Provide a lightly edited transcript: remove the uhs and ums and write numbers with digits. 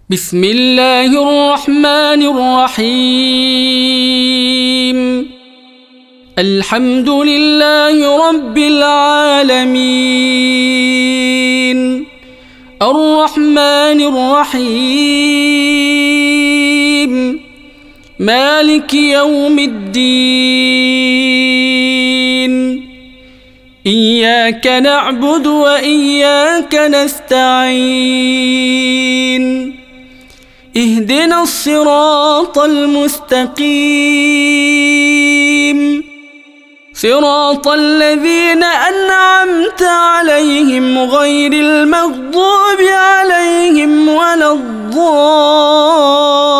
بسم الله الرحمن الرحيم. الحمد لله رب العالمين، الرحمن الرحيم، مالك يوم الدين، إياك نعبد وإياك نستعين، اهدنا الصراط المستقيم، صراط الذين أنعمت عليهم غير المغضوب عليهم ولا الضالين.